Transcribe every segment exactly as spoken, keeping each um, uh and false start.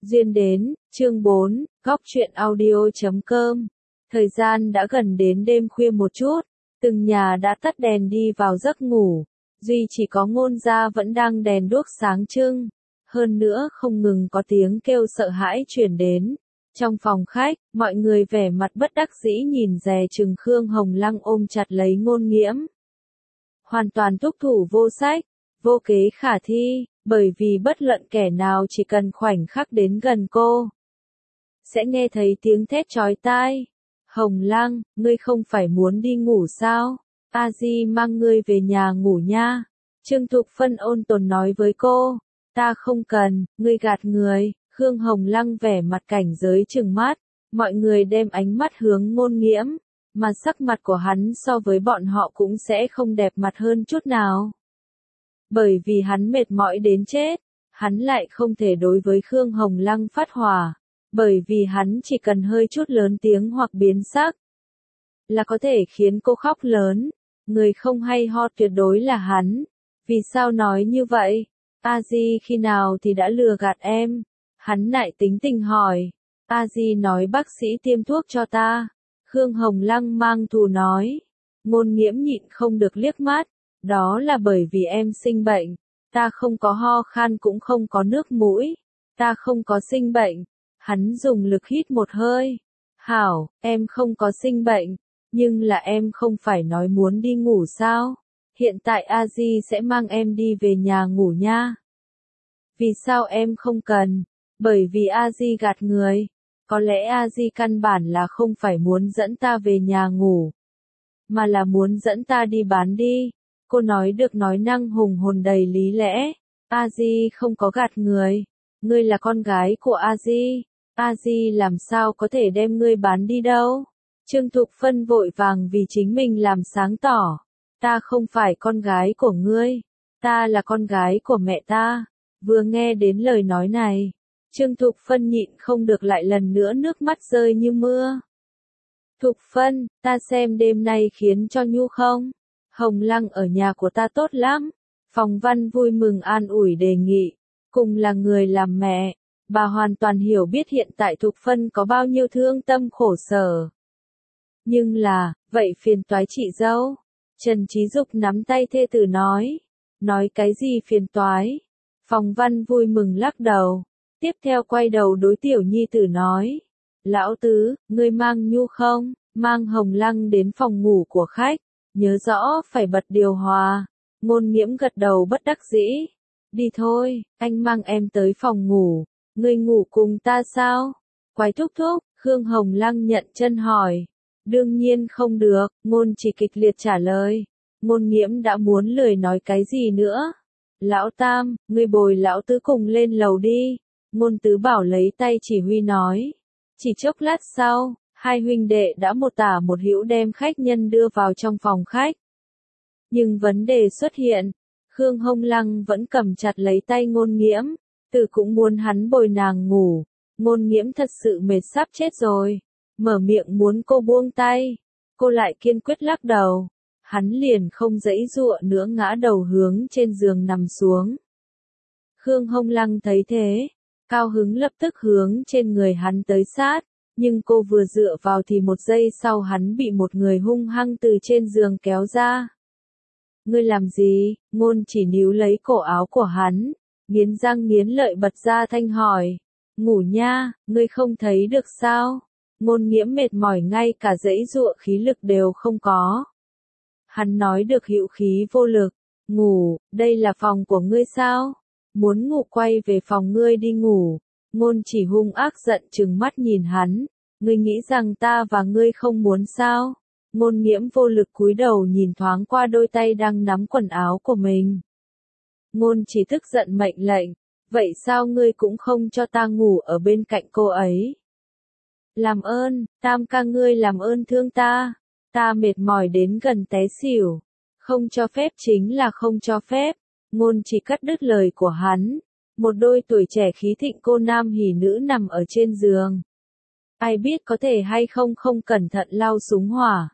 Duyên đến, chương bốn, góc truyện audio chấm com. Thời gian đã gần đến đêm khuya một chút, từng nhà đã tắt đèn đi vào giấc ngủ, duy chỉ có Ngôn gia vẫn đang đèn đuốc sáng trưng, hơn nữa không ngừng có tiếng kêu sợ hãi truyền đến. Trong phòng khách, mọi người vẻ mặt bất đắc dĩ nhìn dè chừng Khương Hồng Lăng ôm chặt lấy Ngôn Nghiễm. Hoàn toàn thúc thủ vô sách, vô kế khả thi, bởi vì bất luận kẻ nào chỉ cần khoảnh khắc đến gần cô, sẽ nghe thấy tiếng thét chói tai. Hồng Lăng, ngươi không phải muốn đi ngủ sao? A Di mang ngươi về nhà ngủ nha. Trương Thục Phân ôn tồn nói với cô. Ta không cần, ngươi gạt người. Khương Hồng Lăng vẻ mặt cảnh giới trừng mắt. Mọi người đem ánh mắt hướng Ngôn Nghiễm, mà sắc mặt của hắn so với bọn họ cũng sẽ không đẹp mặt hơn chút nào. Bởi vì hắn mệt mỏi đến chết, hắn lại không thể đối với Khương Hồng Lăng phát hỏa, bởi vì hắn chỉ cần hơi chút lớn tiếng hoặc biến sắc, là có thể khiến cô khóc lớn. Người không hay ho tuyệt đối là hắn. Vì sao nói như vậy? A Di khi nào thì đã lừa gạt em? Hắn lại tính tình hỏi. A Di nói bác sĩ tiêm thuốc cho ta. Khương Hồng Lăng mang thù nói. Ngôn Nghiễm nhịn không được liếc mắt. Đó là bởi vì em sinh bệnh. Ta không có ho khan cũng không có nước mũi. Ta không có sinh bệnh. Hắn dùng lực hít một hơi. Hảo, em không có sinh bệnh. Nhưng là em không phải nói muốn đi ngủ sao? Hiện tại A Di sẽ mang em đi về nhà ngủ nha. Vì sao em không cần? Bởi vì A Di gạt người. Có lẽ A Di căn bản là không phải muốn dẫn ta về nhà ngủ, mà là muốn dẫn ta đi bán đi. Cô nói được nói năng hùng hồn đầy lý lẽ. A Di không có gạt người. Ngươi là con gái của A Di. A Di làm sao có thể đem ngươi bán đi đâu? Trương Thục Phân vội vàng vì chính mình làm sáng tỏ. Ta không phải con gái của ngươi. Ta là con gái của mẹ ta. Vừa nghe đến lời nói này, Trương Thục Phân nhịn không được lại lần nữa nước mắt rơi như mưa. Thục Phân, ta xem đêm nay khiến cho nhu không? Hồng Lăng ở nhà của ta tốt lắm. Phòng Văn vui mừng an ủi đề nghị. Cùng là người làm mẹ, bà hoàn toàn hiểu biết hiện tại Thục Phân có bao nhiêu thương tâm khổ sở. Nhưng là, vậy phiền toái chị dâu. Trần Trí Dục nắm tay thê tử nói. Nói cái gì phiền toái? Phòng Văn vui mừng lắc đầu. Tiếp theo quay đầu đối tiểu nhi tử nói. Lão tứ, ngươi mang nhu không? Mang Hồng Lăng đến phòng ngủ của khách. Nhớ rõ phải bật điều hòa. Ngôn Nghiễm gật đầu bất đắc dĩ. Đi thôi, anh mang em tới phòng ngủ. Ngươi ngủ cùng ta sao? Quái thúc thúc, Khương Hồng Lăng nhận chân hỏi. Đương nhiên không được, Ngôn chỉ kịch liệt trả lời. Ngôn Nghiễm đã muốn lười nói cái gì nữa. Lão Tam, ngươi bồi lão tứ cùng lên lầu đi. Ngôn Tứ Bảo lấy tay chỉ huy nói. Chỉ chốc lát sau, hai huynh đệ đã một tả một hữu đem khách nhân đưa vào trong phòng khách. Nhưng vấn đề xuất hiện, Khương Hồng Lăng vẫn cầm chặt lấy tay Ngôn Nghiễm, từ cũng muốn hắn bồi nàng ngủ. Ngôn Nghiễm thật sự mệt sắp chết rồi, mở miệng muốn cô buông tay, cô lại kiên quyết lắc đầu. Hắn liền không giãy giụa nữa ngã đầu hướng trên giường nằm xuống. Khương Hồng Lăng thấy thế, cao hứng lập tức hướng trên người hắn tới sát, nhưng cô vừa dựa vào thì một giây sau hắn bị một người hung hăng từ trên giường kéo ra. Ngươi làm gì? Ngôn chỉ níu lấy cổ áo của hắn, nghiến răng nghiến lợi bật ra thanh hỏi. Ngủ nha, ngươi không thấy được sao? Ngôn Nghiễm mệt mỏi ngay cả giãy giụa khí lực đều không có. Hắn nói được hữu khí vô lực. Ngủ, đây là phòng của ngươi sao? Muốn ngủ quay về phòng ngươi đi ngủ. Ngôn chỉ hung ác giận trừng mắt nhìn hắn. Ngươi nghĩ rằng ta và ngươi không muốn sao? Ngôn Nghiễm vô lực cúi đầu nhìn thoáng qua đôi tay đang nắm quần áo của mình. Ngôn chỉ tức giận mệnh lệnh. Vậy sao ngươi cũng không cho ta ngủ ở bên cạnh cô ấy? Làm ơn, Tam ca ngươi làm ơn thương ta. Ta mệt mỏi đến gần té xỉu. Không cho phép chính là không cho phép. Ngôn chỉ cắt đứt lời của hắn. Một đôi tuổi trẻ khí thịnh cô nam hỉ nữ nằm ở trên giường. Ai biết có thể hay không không cẩn thận lao súng hỏa.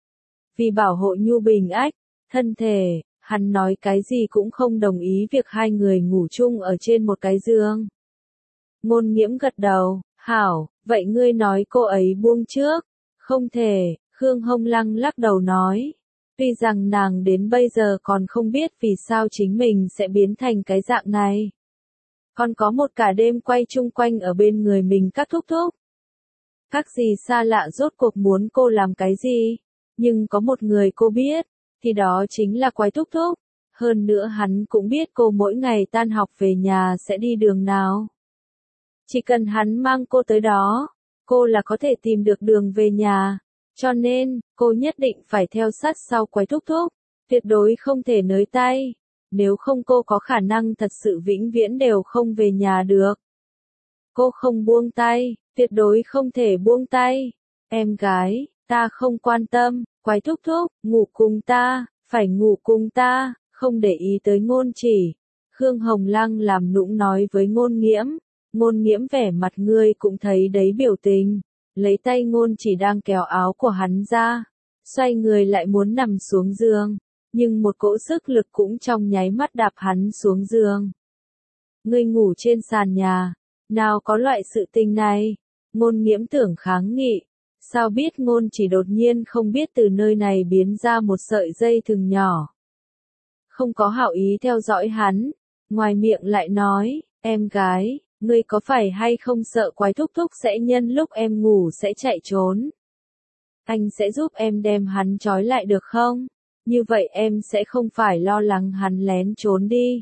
Vì bảo hộ nhu bình ách, thân thể, hắn nói cái gì cũng không đồng ý việc hai người ngủ chung ở trên một cái giường. Ngôn Nghiễm gật đầu, hảo, vậy ngươi nói cô ấy buông trước. Không thể, Khương Hồng Lăng lắc đầu nói. Tuy rằng nàng đến bây giờ còn không biết vì sao chính mình sẽ biến thành cái dạng này. Còn có một cả đêm quay chung quanh ở bên người mình các thúc thúc. Các gì xa lạ rốt cuộc muốn cô làm cái gì, nhưng có một người cô biết, thì đó chính là Quái thúc thúc. Hơn nữa hắn cũng biết cô mỗi ngày tan học về nhà sẽ đi đường nào. Chỉ cần hắn mang cô tới đó, cô là có thể tìm được đường về nhà. Cho nên, cô nhất định phải theo sát sau Quái thúc thúc, tuyệt đối không thể nới tay. Nếu không cô có khả năng thật sự vĩnh viễn đều không về nhà được. Cô không buông tay, tuyệt đối không thể buông tay. Em gái, ta không quan tâm, Quái thúc thúc, ngủ cùng ta, phải ngủ cùng ta, không để ý tới Ngôn Chỉ. Khương Hồng Lăng làm nũng nói với Ngôn Nghiễm. Ngôn Nghiễm vẻ mặt ngươi cũng thấy đấy biểu tình. Lấy tay Ngôn Chỉ đang kéo áo của hắn ra. Xoay người lại muốn nằm xuống giường. Nhưng một cỗ sức lực cũng trong nháy mắt đạp hắn xuống giường. Ngươi ngủ trên sàn nhà. Nào có loại sự tình này. Ngôn Nghiễm tưởng kháng nghị. Sao biết Ngôn Chỉ đột nhiên không biết từ nơi này biến ra một sợi dây thừng nhỏ. Không có hảo ý theo dõi hắn. Ngoài miệng lại nói, em gái, ngươi có phải hay không sợ Quái thúc thúc sẽ nhân lúc em ngủ sẽ chạy trốn? Anh sẽ giúp em đem hắn trói lại được không? Như vậy em sẽ không phải lo lắng hắn lén trốn đi.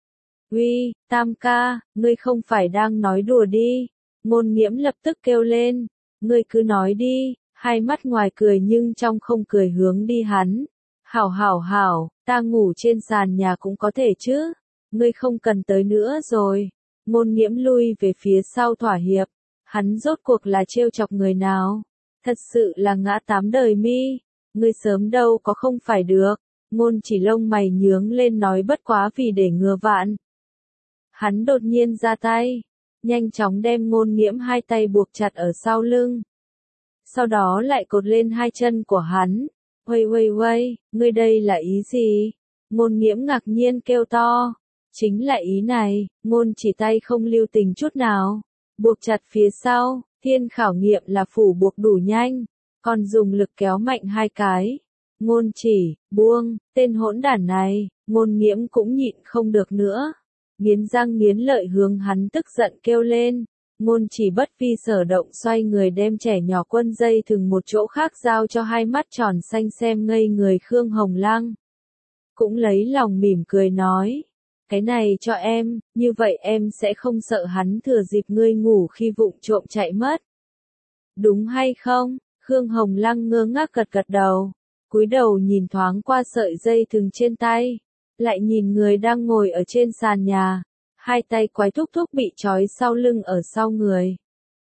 Uy, Tam ca, ngươi không phải đang nói đùa đi. Ngôn Nghiễm lập tức kêu lên. Ngươi cứ nói đi, hai mắt ngoài cười nhưng trong không cười hướng đi hắn. Hảo hảo hảo, ta ngủ trên sàn nhà cũng có thể chứ. Ngươi không cần tới nữa rồi. Ngôn Nghiễm lui về phía sau thỏa hiệp. Hắn rốt cuộc là trêu chọc người nào? Thật sự là ngã tám đời mi. Ngươi sớm đâu có không phải được. Ngôn Chỉ lông mày nhướng lên nói bất quá vì để ngừa vạn. Hắn đột nhiên ra tay. Nhanh chóng đem Ngôn Nghiễm hai tay buộc chặt ở sau lưng. Sau đó lại cột lên hai chân của hắn. Uây uây uây, ngươi đây là ý gì? Ngôn Nghiễm ngạc nhiên kêu to. Chính là ý này, Ngôn Chỉ tay không lưu tình chút nào. Buộc chặt phía sau, thiên khảo nghiệm là phủ buộc đủ nhanh. Còn dùng lực kéo mạnh hai cái. Ngôn Chỉ, buông, tên hỗn đản này, Ngôn Nghiễm cũng nhịn không được nữa. Nghiến răng nghiến lợi hướng hắn tức giận kêu lên. Ngôn Chỉ bất vi sở động xoay người đem trẻ nhỏ quân dây thừng một chỗ khác giao cho hai mắt tròn xanh xem ngây người Khương Hồng Lăng. Cũng lấy lòng mỉm cười nói. Cái này cho em, như vậy em sẽ không sợ hắn thừa dịp ngươi ngủ khi vụng trộm chạy mất. Đúng hay không? Khương Hồng Lăng ngơ ngác gật gật đầu. Cúi đầu nhìn thoáng qua sợi dây thừng trên tay. Lại nhìn người đang ngồi ở trên sàn nhà. Hai tay Quái thúc thúc bị trói sau lưng ở sau người.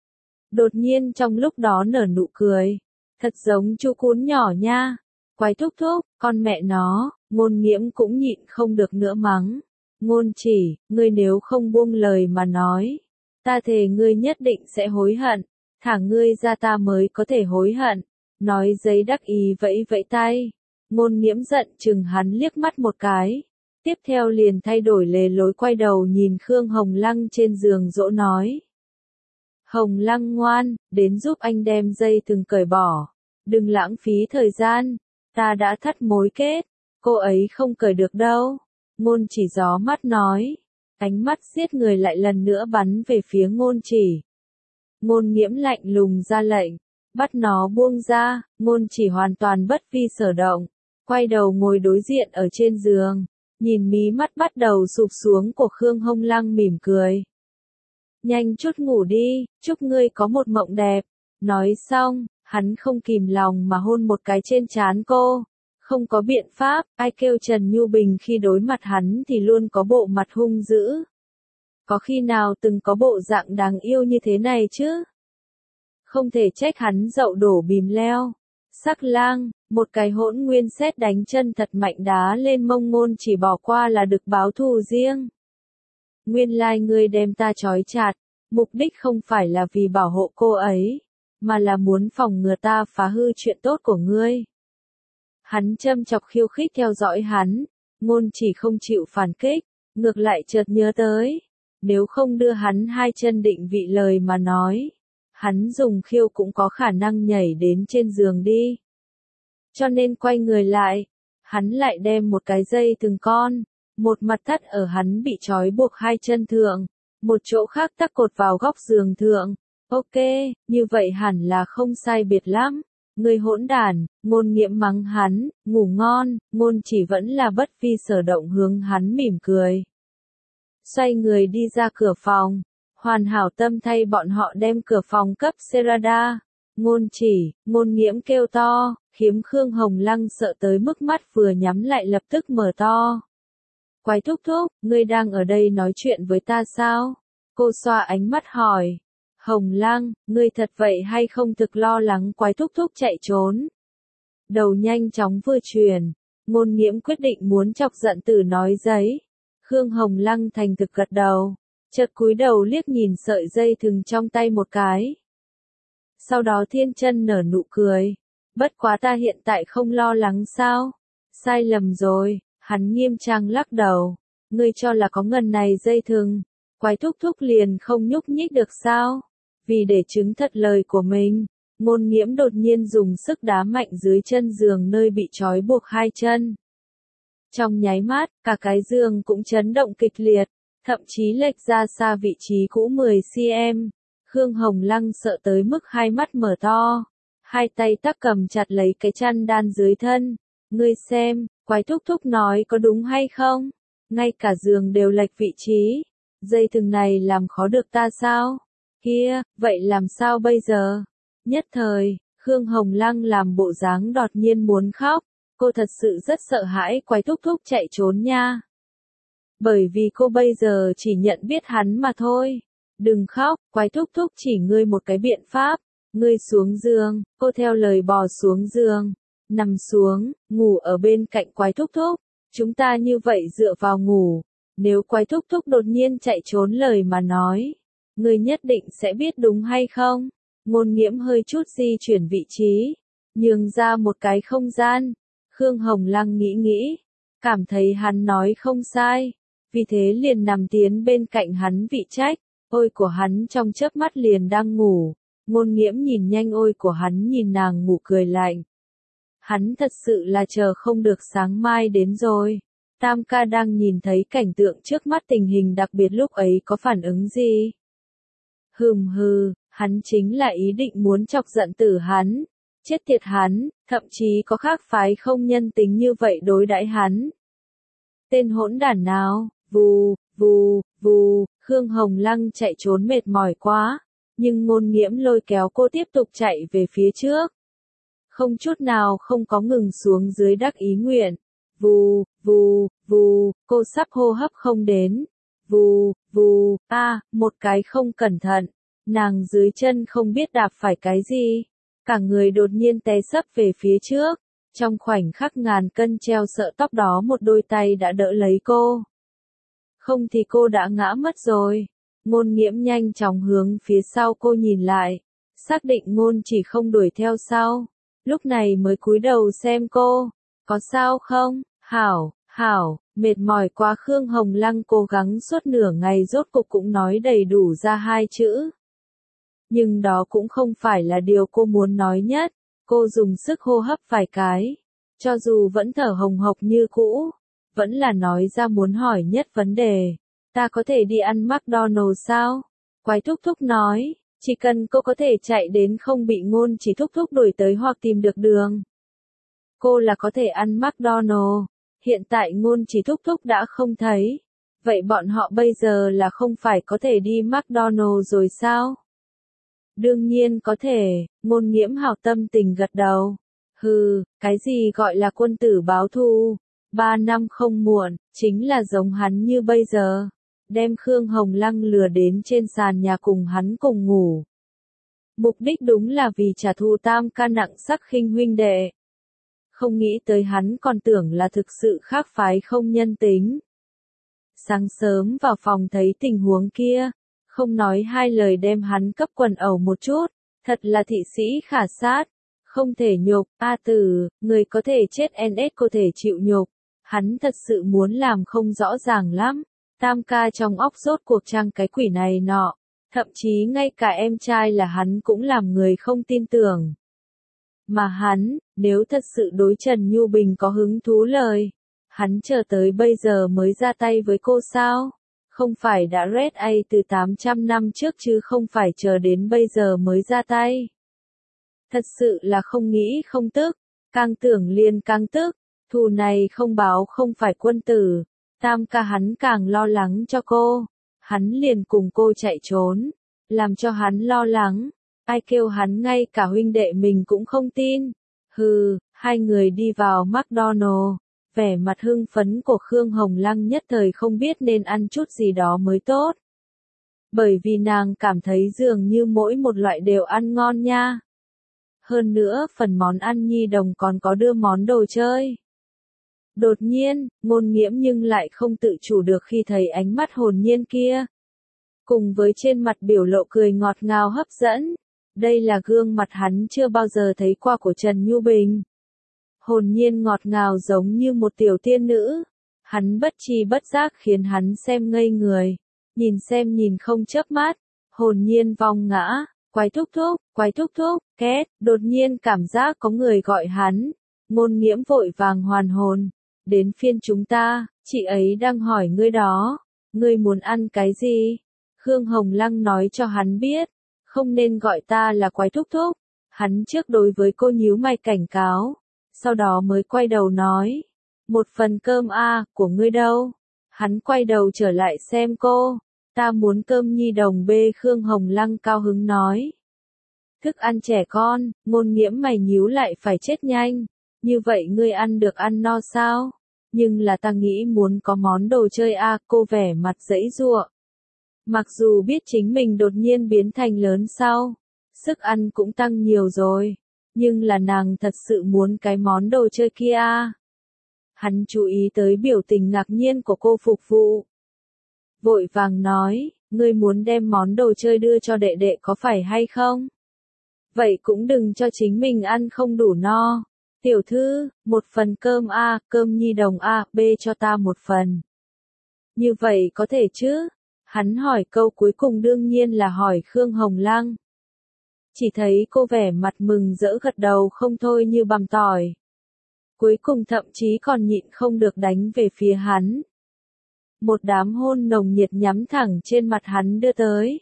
Đột nhiên trong lúc đó nở nụ cười. Thật giống chú cún nhỏ nha. Quái thúc thúc, con mẹ nó, Ngôn Nghiễm cũng nhịn không được nữa mắng. Ngôn Chỉ, ngươi nếu không buông lời mà nói. Ta thề ngươi nhất định sẽ hối hận. Thả ngươi ra ta mới có thể hối hận. Nói giấy đắc ý vẫy vẫy tay. Ngôn Nghiễm giận chừng hắn liếc mắt một cái. Tiếp theo liền thay đổi lề lối quay đầu nhìn Khương Hồng Lăng trên giường dỗ nói. Hồng Lăng ngoan, đến giúp anh đem dây thừng cởi bỏ. Đừng lãng phí thời gian. Ta đã thắt mối kết. Cô ấy không cởi được đâu. Ngôn Chỉ gió mắt nói. Ánh mắt giết người lại lần nữa bắn về phía Ngôn Chỉ. Ngôn Nghiễm lạnh lùng ra lệnh. Bắt nó buông ra. Ngôn Chỉ hoàn toàn bất vi sở động. Quay đầu ngồi đối diện ở trên giường. Nhìn mí mắt bắt đầu sụp xuống của Khương Hồng Lăng mỉm cười. Nhanh chút ngủ đi, chúc ngươi có một mộng đẹp. Nói xong, hắn không kìm lòng mà hôn một cái trên trán cô. Không có biện pháp, ai kêu Trần Nhu Bình khi đối mặt hắn thì luôn có bộ mặt hung dữ. Có khi nào từng có bộ dạng đáng yêu như thế này chứ? Không thể trách hắn dậu đổ bìm leo. Sắc lang, một cái hỗn nguyên sét đánh chân thật mạnh đá lên mông Ngôn Chỉ bỏ qua là được báo thù riêng. Nguyên lai ngươi đem ta trói chặt, mục đích không phải là vì bảo hộ cô ấy, mà là muốn phòng ngừa ta phá hư chuyện tốt của ngươi. Hắn châm chọc khiêu khích theo dõi hắn, Ngôn Chỉ không chịu phản kích, ngược lại chợt nhớ tới. nếu không đưa hắn hai chân định vị lời mà nói, hắn dùng khiêu cũng có khả năng nhảy đến trên giường đi. Cho nên quay người lại, hắn lại đem một cái dây thừng con, một mặt thắt ở hắn bị trói buộc hai chân thượng, một chỗ khác tắc cột vào góc giường thượng. Ok, như vậy hẳn là không sai biệt lắm. Người hỗn đản, Ngôn Nghiễm mắng hắn, ngủ ngon, Ngôn Chỉ vẫn là bất vi sở động hướng hắn mỉm cười. Xoay người đi ra cửa phòng, hoàn hảo tâm thay bọn họ đem cửa phòng cấp Serada. Ngôn Chỉ, Ngôn Nghiễm kêu to, khiếm Khương Hồng Lăng sợ tới mức mắt vừa nhắm lại lập tức mở to. Quái thúc thúc, ngươi đang ở đây nói chuyện với ta sao? Cô xoa ánh mắt hỏi. Hồng Lăng, ngươi thật vậy hay không thực lo lắng Quái thúc thúc chạy trốn? Đầu nhanh chóng vừa truyền, Ngôn Nghiễm quyết định muốn chọc giận Tử nói giấy. Khương Hồng Lăng thành thực gật đầu, chợt cúi đầu liếc nhìn sợi dây thừng trong tay một cái. Sau đó thiên chân nở nụ cười, bất quá ta hiện tại không lo lắng sao? Sai lầm rồi, hắn nghiêm trang lắc đầu, ngươi cho là có ngần này dây thừng, Quái thúc thúc liền không nhúc nhích được sao? Vì để chứng thật lời của mình, Ngôn Nghiễm đột nhiên dùng sức đá mạnh dưới chân giường nơi bị trói buộc hai chân. Trong nháy mắt, cả cái giường cũng chấn động kịch liệt, thậm chí lệch ra xa vị trí cũ mười xăng-ti-mét. Khương Hồng Lăng sợ tới mức hai mắt mở to, hai tay tắc cầm chặt lấy cái chăn đan dưới thân. Ngươi xem, Quái thúc thúc nói có đúng hay không? Ngay cả giường đều lệch vị trí. Dây thừng này làm khó được ta sao? Kia, vậy làm sao bây giờ? Nhất thời, Khương Hồng Lăng làm bộ dáng đột nhiên muốn khóc. Cô thật sự rất sợ hãi Quái thúc thúc chạy trốn nha. Bởi vì cô bây giờ chỉ nhận biết hắn mà thôi. Đừng khóc, Quái thúc thúc chỉ ngươi một cái biện pháp. Ngươi xuống giường, cô theo lời bò xuống giường. Nằm xuống, ngủ ở bên cạnh Quái thúc thúc. Chúng ta như vậy dựa vào ngủ. Nếu Quái thúc thúc đột nhiên chạy trốn lời mà nói, ngươi nhất định sẽ biết đúng hay không? Ngôn Nghiễm hơi chút di chuyển vị trí, nhường ra một cái không gian. Khương Hồng Lăng nghĩ nghĩ, cảm thấy hắn nói không sai, vì thế liền nằm tiến bên cạnh hắn vị trách. Ôi của hắn trong chớp mắt liền đang ngủ, Ngôn Nghiễm nhìn nhanh ôi của hắn nhìn nàng ngủ cười lạnh. Hắn thật sự là chờ không được sáng mai đến rồi. Tam ca đang nhìn thấy cảnh tượng trước mắt tình hình đặc biệt lúc ấy có phản ứng gì? Hừm hừ, hắn chính là ý định muốn chọc giận Tử hắn. Chết tiệt hắn, thậm chí có khác phái không nhân tính như vậy đối đãi hắn. Tên hỗn đản nào, vù, vù, vù, Khương Hồng Lăng chạy trốn mệt mỏi quá, nhưng Ngôn Nghiễm lôi kéo cô tiếp tục chạy về phía trước. Không chút nào không có ngừng xuống dưới đắc ý nguyện. Vù, vù, vù, cô sắp hô hấp không đến. Vù, vù, a, à, một cái không cẩn thận, nàng dưới chân không biết đạp phải cái gì. Cả người đột nhiên té sấp về phía trước, trong khoảnh khắc ngàn cân treo sợ tóc đó một đôi tay đã đỡ lấy cô. Không thì cô đã ngã mất rồi. Ngôn Nghiễm nhanh chóng hướng phía sau cô nhìn lại, xác định Ngôn Chỉ không đuổi theo sau, lúc này mới cúi đầu xem cô, có sao không? Hảo, hảo, mệt mỏi quá. Khương Hồng Lăng cố gắng suốt nửa ngày rốt cục cũng nói đầy đủ ra hai chữ. Nhưng đó cũng không phải là điều cô muốn nói nhất, cô dùng sức hô hấp vài cái, cho dù vẫn thở hồng hộc như cũ, vẫn là nói ra muốn hỏi nhất vấn đề. Ta có thể đi ăn McDonald's sao? Quái thúc thúc nói, chỉ cần cô có thể chạy đến không bị Ngôn Chỉ thúc thúc đuổi tới hoặc tìm được đường. Cô là có thể ăn McDonald's, hiện tại Ngôn Chỉ thúc thúc đã không thấy. Vậy bọn họ bây giờ là không phải có thể đi McDonald's rồi sao? Đương nhiên có thể, Ngôn Nghiễm hảo tâm tình gật đầu. Hừ, cái gì gọi là quân tử báo thù? Ba năm không muộn, chính là giống hắn như bây giờ. Đem Khương Hồng Lăng lừa đến trên sàn nhà cùng hắn cùng ngủ. Mục đích đúng là vì trả thù Tam ca nặng sắc khinh huynh đệ. Không nghĩ tới hắn còn tưởng là thực sự khác phái không nhân tính. Sáng sớm vào phòng thấy tình huống kia, không nói hai lời đem hắn cấp quần ẩu một chút, thật là thị sĩ khả sát, không thể nhục. A Tử, người có thể chết en ét có thể chịu nhục, hắn thật sự muốn làm không rõ ràng lắm. Tam ca trong óc rốt cuộc trang cái quỷ này nọ, thậm chí ngay cả em trai là hắn cũng làm người không tin tưởng. Mà hắn, nếu thật sự đối Trần Nhu Bình có hứng thú lời, hắn chờ tới bây giờ mới ra tay với cô sao? Không phải đã red A từ tám trăm năm trước chứ không phải chờ đến bây giờ mới ra tay. Thật sự là không nghĩ không tức, càng tưởng liền càng tức, thù này không báo không phải quân tử. Tam ca hắn càng lo lắng cho cô, hắn liền cùng cô chạy trốn, làm cho hắn lo lắng, ai kêu hắn ngay cả huynh đệ mình cũng không tin. Hừ, hai người đi vào McDonald's, vẻ mặt hưng phấn của Khương Hồng Lăng nhất thời không biết nên ăn chút gì đó mới tốt. Bởi vì nàng cảm thấy dường như mỗi một loại đều ăn ngon nha. Hơn nữa phần món ăn nhi đồng còn có đưa món đồ chơi. Đột nhiên, Ngôn Nghiễm nhưng lại không tự chủ được khi thấy ánh mắt hồn nhiên kia. Cùng với trên mặt biểu lộ cười ngọt ngào hấp dẫn. Đây là gương mặt hắn chưa bao giờ thấy qua của Trần Nhu Bình. Hồn nhiên ngọt ngào giống như một tiểu tiên nữ. Hắn bất tri bất giác khiến hắn xem ngây người. Nhìn xem nhìn không chớp mắt. Hồn nhiên vong ngã. Quái thúc thúc, quái thúc thúc, két. Đột nhiên cảm giác có người gọi hắn. Ngôn Nghiễm vội vàng hoàn hồn. Đến phiên chúng ta, chị ấy đang hỏi ngươi đó. Ngươi muốn ăn cái gì? Khương Hồng Lăng nói cho hắn biết. Không nên gọi ta là quái thúc thúc. Hắn trước đối với cô nhíu mày cảnh cáo. Sau đó mới quay đầu nói. Một phần cơm a của ngươi đâu? Hắn quay đầu trở lại xem cô. Ta muốn cơm nhi đồng B. Khương Hồng Lăng cao hứng nói. Thức ăn trẻ con, Ngôn Nghiễm mày nhíu lại phải chết nhanh. Như vậy ngươi ăn được ăn no sao? Nhưng là ta nghĩ muốn có món đồ chơi a. Cô vẻ mặt giãy giụa. Mặc dù biết chính mình đột nhiên biến thành lớn sau, sức ăn cũng tăng nhiều rồi, nhưng là nàng thật sự muốn cái món đồ chơi kia a. Hắn chú ý tới biểu tình ngạc nhiên của cô phục vụ. Vội vàng nói, ngươi muốn đem món đồ chơi đưa cho đệ đệ có phải hay không? Vậy cũng đừng cho chính mình ăn không đủ no. Tiểu thư, một phần cơm a, cơm nhi đồng a, B cho ta một phần. Như vậy có thể chứ? Hắn hỏi câu cuối cùng đương nhiên là hỏi Khương Hồng Lăng. Chỉ thấy cô vẻ mặt mừng rỡ gật đầu không thôi như bằm tỏi. Cuối cùng thậm chí còn nhịn không được đánh về phía hắn. Một đám hôn nồng nhiệt nhắm thẳng trên mặt hắn đưa tới.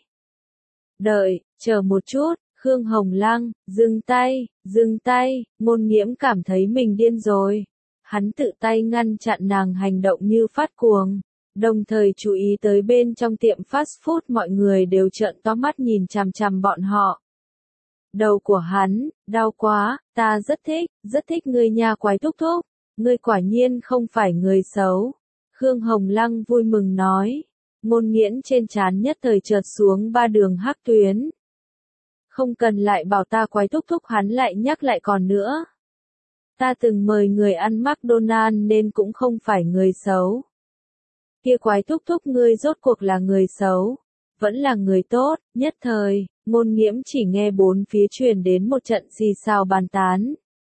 Đợi, chờ một chút, Khương Hồng Lăng, dừng tay, dừng tay, Ngôn Nghiễm cảm thấy mình điên rồi. Hắn tự tay ngăn chặn nàng hành động như phát cuồng. Đồng thời chú ý tới bên trong tiệm fast food mọi người đều trợn to mắt nhìn chằm chằm bọn họ. Đầu của hắn, đau quá, ta rất thích, rất thích ngươi nha quái thúc thúc, ngươi quả nhiên không phải người xấu. Khương Hồng Lăng vui mừng nói, Ngôn Nghiễn trên trán nhất thời chợt xuống ba đường hắc tuyến. Không cần lại bảo ta quái thúc thúc hắn lại nhắc lại còn nữa. Ta từng mời người ăn McDonald's nên cũng không phải người xấu. Kia quái thúc thúc ngươi rốt cuộc là người xấu, vẫn là người tốt. Nhất thời, Ngôn Nghiễm chỉ nghe bốn phía truyền đến một trận xì xào bàn tán.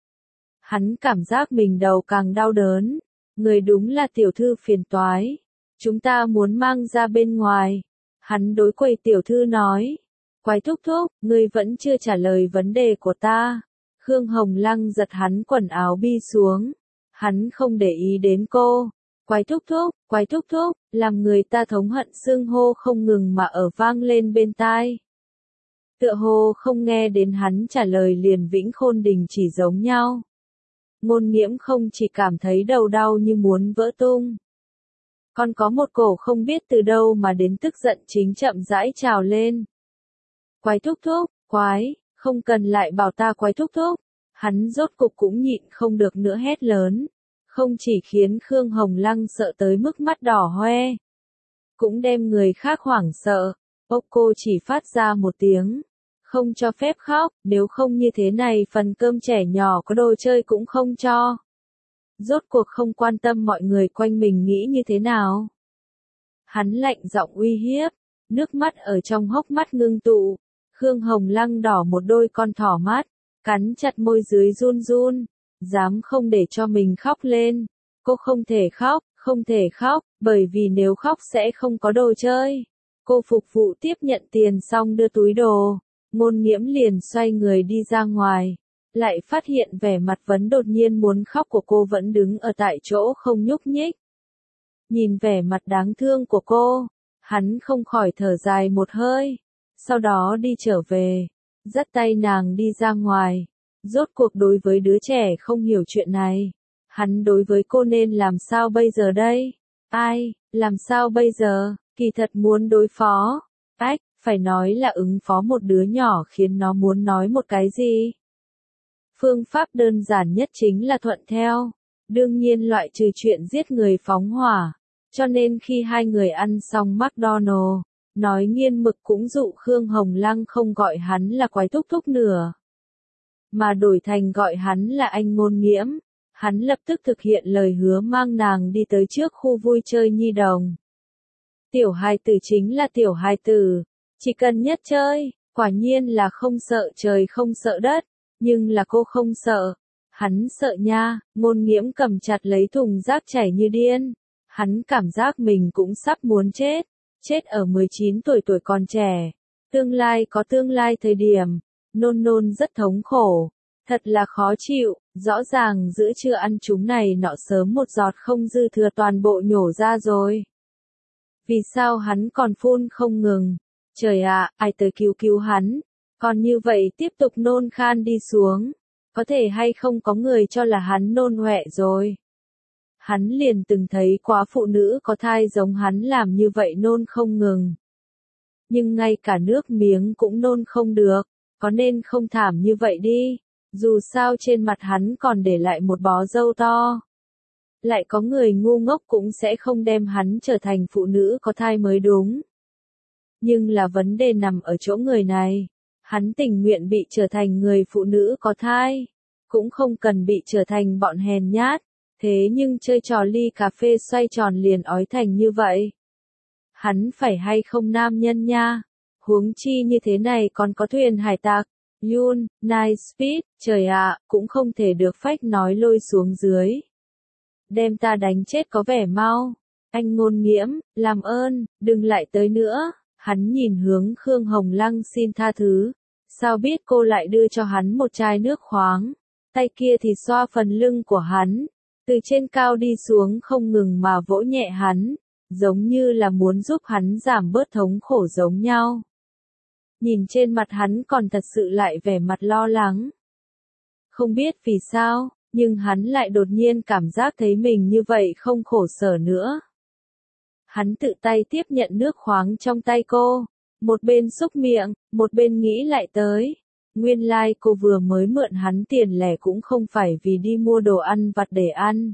Hắn cảm giác mình đầu càng đau đớn, người đúng là tiểu thư phiền toái, chúng ta muốn mang ra bên ngoài. Hắn đối quầy tiểu thư nói, quái thúc thúc, ngươi vẫn chưa trả lời vấn đề của ta. Khương Hồng Lăng giật hắn quần áo bi xuống, hắn không để ý đến cô. Quái thúc thúc, quái thúc thúc, làm người ta thống hận xưng hô không ngừng mà ở vang lên bên tai. Tựa hồ không nghe đến hắn trả lời liền Vĩnh Khôn Đình chỉ giống nhau. Ngôn Nghiễm không chỉ cảm thấy đầu đau như muốn vỡ tung. Còn có một cổ không biết từ đâu mà đến tức giận chính chậm rãi trào lên. Quái thúc thúc, quái, không cần lại bảo ta quái thúc thúc. Hắn rốt cục cũng nhịn không được nữa hét lớn. Không chỉ khiến Khương Hồng Lăng sợ tới mức mắt đỏ hoe, cũng đem người khác hoảng sợ. Ốc cô chỉ phát ra một tiếng, không cho phép khóc, nếu không như thế này phần cơm trẻ nhỏ có đồ chơi cũng không cho. Rốt cuộc không quan tâm mọi người quanh mình nghĩ như thế nào. Hắn lạnh giọng uy hiếp, nước mắt ở trong hốc mắt ngưng tụ. Khương Hồng Lăng đỏ một đôi con thỏ mắt, cắn chặt môi dưới run run. Dám không để cho mình khóc lên. Cô không thể khóc, Không thể khóc, bởi vì nếu khóc sẽ không có đồ chơi. Cô phục vụ tiếp nhận tiền xong đưa túi đồ, Ngôn Nghiễm liền xoay người đi ra ngoài, lại phát hiện vẻ mặt Vấn đột nhiên muốn khóc của cô vẫn đứng ở tại chỗ không nhúc nhích. Nhìn vẻ mặt đáng thương của cô, hắn không khỏi thở dài một hơi, sau đó đi trở về, dắt tay nàng đi ra ngoài. Rốt cuộc đối với đứa trẻ không hiểu chuyện này, hắn đối với cô nên làm sao bây giờ đây? Ai, làm sao bây giờ? Kỳ thật muốn đối phó. Ách, phải nói là ứng phó một đứa nhỏ khiến nó muốn nói một cái gì? Phương pháp đơn giản nhất chính là thuận theo. Đương nhiên loại trừ chuyện giết người phóng hỏa. Cho nên khi hai người ăn xong McDonald's, nói nghiên mực cũng dụ Khương Hồng Lăng không gọi hắn là quái thúc thúc nữa, mà đổi thành gọi hắn là anh Ngôn Nghiễm. Hắn lập tức thực hiện lời hứa mang nàng đi tới trước khu vui chơi nhi đồng. Tiểu hài tử chính là tiểu hài tử, chỉ cần nhất chơi, quả nhiên là không sợ trời không sợ đất, nhưng là cô không sợ. Hắn sợ nha. Ngôn Nghiễm cầm chặt lấy thùng rác chảy như điên. Hắn cảm giác mình cũng sắp muốn chết, chết ở mười chín tuổi tuổi còn trẻ. Tương lai có tương lai thời điểm, nôn nôn rất thống khổ, thật là khó chịu, rõ ràng giữa trưa ăn chúng này nọ sớm một giọt không dư thừa toàn bộ nhổ ra rồi. Vì sao hắn còn phun không ngừng? Trời ạ, ai tới cứu cứu hắn? Còn như vậy tiếp tục nôn khan đi xuống, có thể hay không có người cho là hắn nôn ọe rồi. Hắn liền từng thấy quá phụ nữ có thai giống hắn làm như vậy nôn không ngừng. Nhưng ngay cả nước miếng cũng nôn không được, có nên không thảm như vậy đi, dù sao trên mặt hắn còn để lại một bó râu to. Lại có người ngu ngốc cũng sẽ không đem hắn trở thành phụ nữ có thai mới đúng. Nhưng là vấn đề nằm ở chỗ người này, hắn tình nguyện bị trở thành người phụ nữ có thai, cũng không cần bị trở thành bọn hèn nhát. Thế nhưng chơi trò ly cà phê xoay tròn liền ói thành như vậy. Hắn phải hay không nam nhân nha. Huống chi như thế này còn có thuyền hải tặc. Yun, Night Speed, trời ạ, cũng không thể được phách nói lôi xuống dưới. Đem ta đánh chết có vẻ mau. Anh Ngôn Nghiễm, làm ơn, đừng lại tới nữa. Hắn nhìn hướng Khương Hồng Lăng xin tha thứ. Sao biết cô lại đưa cho hắn một chai nước khoáng. Tay kia thì xoa phần lưng của hắn. Từ trên cao đi xuống không ngừng mà vỗ nhẹ hắn, giống như là muốn giúp hắn giảm bớt thống khổ giống nhau. Nhìn trên mặt hắn còn thật sự lại vẻ mặt lo lắng. Không biết vì sao, nhưng hắn lại đột nhiên cảm giác thấy mình như vậy không khổ sở nữa. Hắn tự tay tiếp nhận nước khoáng trong tay cô, một bên xúc miệng, một bên nghĩ lại tới. Nguyên lai like cô vừa mới mượn hắn tiền lẻ cũng không phải vì đi mua đồ ăn vặt để ăn,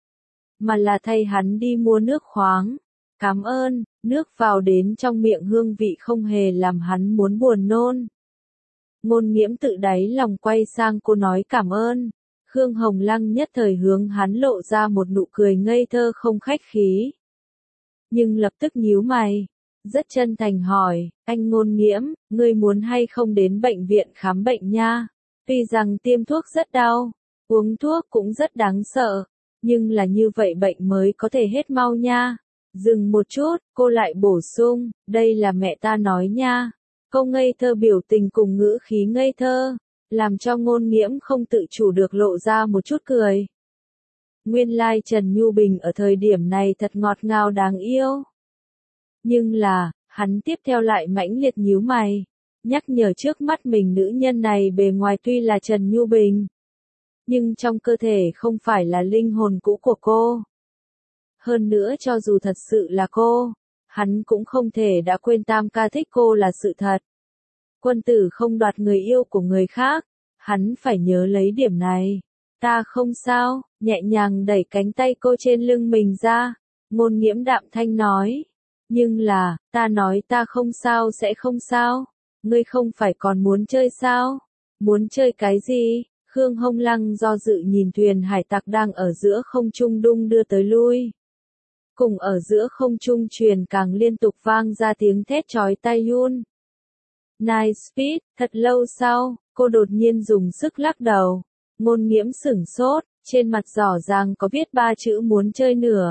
mà là thay hắn đi mua nước khoáng. Cảm ơn, nước vào đến trong miệng hương vị không hề làm hắn muốn buồn nôn. Ngôn Nghiễm tự đáy lòng quay sang cô nói cảm ơn. Khương Hồng Lăng nhất thời hướng hắn lộ ra một nụ cười ngây thơ không khách khí. Nhưng lập tức nhíu mày. Rất chân thành hỏi, anh Ngôn Nghiễm, ngươi muốn hay không đến bệnh viện khám bệnh nha? Tuy rằng tiêm thuốc rất đau, uống thuốc cũng rất đáng sợ, nhưng là như vậy bệnh mới có thể hết mau nha. Dừng một chút, cô lại bổ sung, đây là mẹ ta nói nha. Câu ngây thơ biểu tình cùng ngữ khí ngây thơ, làm cho Ngôn Nghiễm không tự chủ được lộ ra một chút cười. Nguyên lai Trần Nhu Bình ở thời điểm này thật ngọt ngào đáng yêu. Nhưng là, hắn tiếp theo lại mãnh liệt nhíu mày, nhắc nhở trước mắt mình nữ nhân này bề ngoài tuy là Trần Nhu Bình, nhưng trong cơ thể không phải là linh hồn cũ của cô. Hơn nữa cho dù thật sự là cô, hắn cũng không thể đã quên Tam ca thích cô là sự thật. Quân tử không đoạt người yêu của người khác, hắn phải nhớ lấy điểm này. Ta không sao, nhẹ nhàng đẩy cánh tay cô trên lưng mình ra, Ngôn Nghiễm đạm thanh nói. Nhưng là, ta nói ta không sao sẽ không sao, ngươi không phải còn muốn chơi sao? Muốn chơi cái gì? Khương Hồng Lăng do dự nhìn thuyền hải tặc đang ở giữa không trung đung đưa tới lui. Cùng ở giữa không trung truyền càng liên tục vang ra tiếng thét chói tai Yun. Night Speed, thật lâu sau, cô đột nhiên dùng sức lắc đầu. Ngôn Nghiễm sửng sốt, trên mặt rõ ràng có viết ba chữ muốn chơi nữa.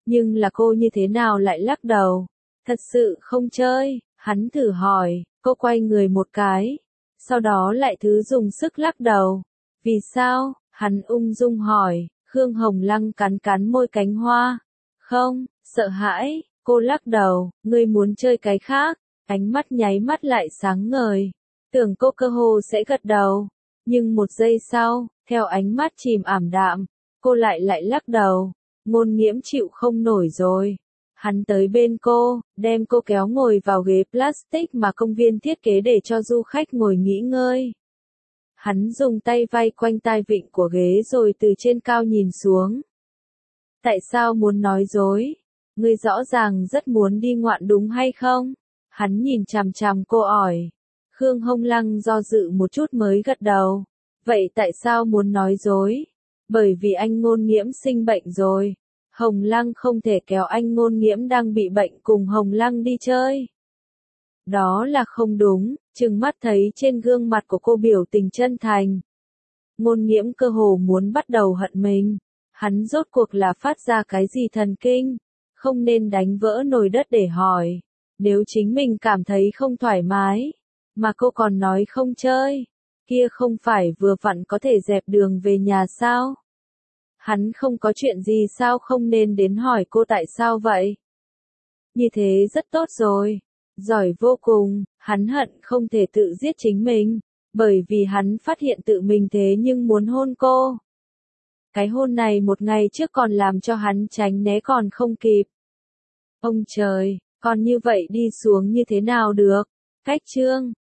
Nhưng là cô như thế nào lại lắc đầu? Thật sự không chơi, hắn thử hỏi, cô quay người một cái, sau đó lại thứ dùng sức lắc đầu. Vì sao? Hắn ung dung hỏi, Khương Hồng Lăng cắn cắn môi cánh hoa. Không, sợ hãi, cô lắc đầu, ngươi muốn chơi cái khác, ánh mắt nháy mắt lại sáng ngời. Tưởng cô cơ hồ sẽ gật đầu, nhưng một giây sau, theo ánh mắt chìm ảm đạm, cô lại lại lắc đầu, Ngôn Nghiễm chịu không nổi rồi. Hắn tới bên cô, đem cô kéo ngồi vào ghế plastic mà công viên thiết kế để cho du khách ngồi nghỉ ngơi. Hắn dùng tay vây quanh tai vịn của ghế rồi từ trên cao nhìn xuống. Tại sao muốn nói dối? Ngươi rõ ràng rất muốn đi ngoạn đúng hay không? Hắn nhìn chằm chằm cô hỏi. Khương Hồng Lăng do dự một chút mới gật đầu. Vậy tại sao muốn nói dối? Bởi vì anh Ngôn Nghiễm sinh bệnh rồi. Hồng Lăng không thể kéo anh Ngôn Nghiễm đang bị bệnh cùng Hồng Lăng đi chơi. Đó là không đúng, trừng mắt thấy trên gương mặt của cô biểu tình chân thành. Ngôn Nghiễm cơ hồ muốn bắt đầu hận mình. Hắn rốt cuộc là phát ra cái gì thần kinh? Không nên đánh vỡ nồi đất để hỏi. Nếu chính mình cảm thấy không thoải mái, mà cô còn nói không chơi, kia không phải vừa vặn có thể dẹp đường về nhà sao? Hắn không có chuyện gì sao không nên đến hỏi cô tại sao vậy? Như thế rất tốt rồi. Giỏi vô cùng, hắn hận không thể tự giết chính mình, bởi vì hắn phát hiện tự mình thế nhưng muốn hôn cô. Cái hôn này một ngày trước còn làm cho hắn tránh né còn không kịp. Ông trời, còn như vậy đi xuống như thế nào được? Cách chương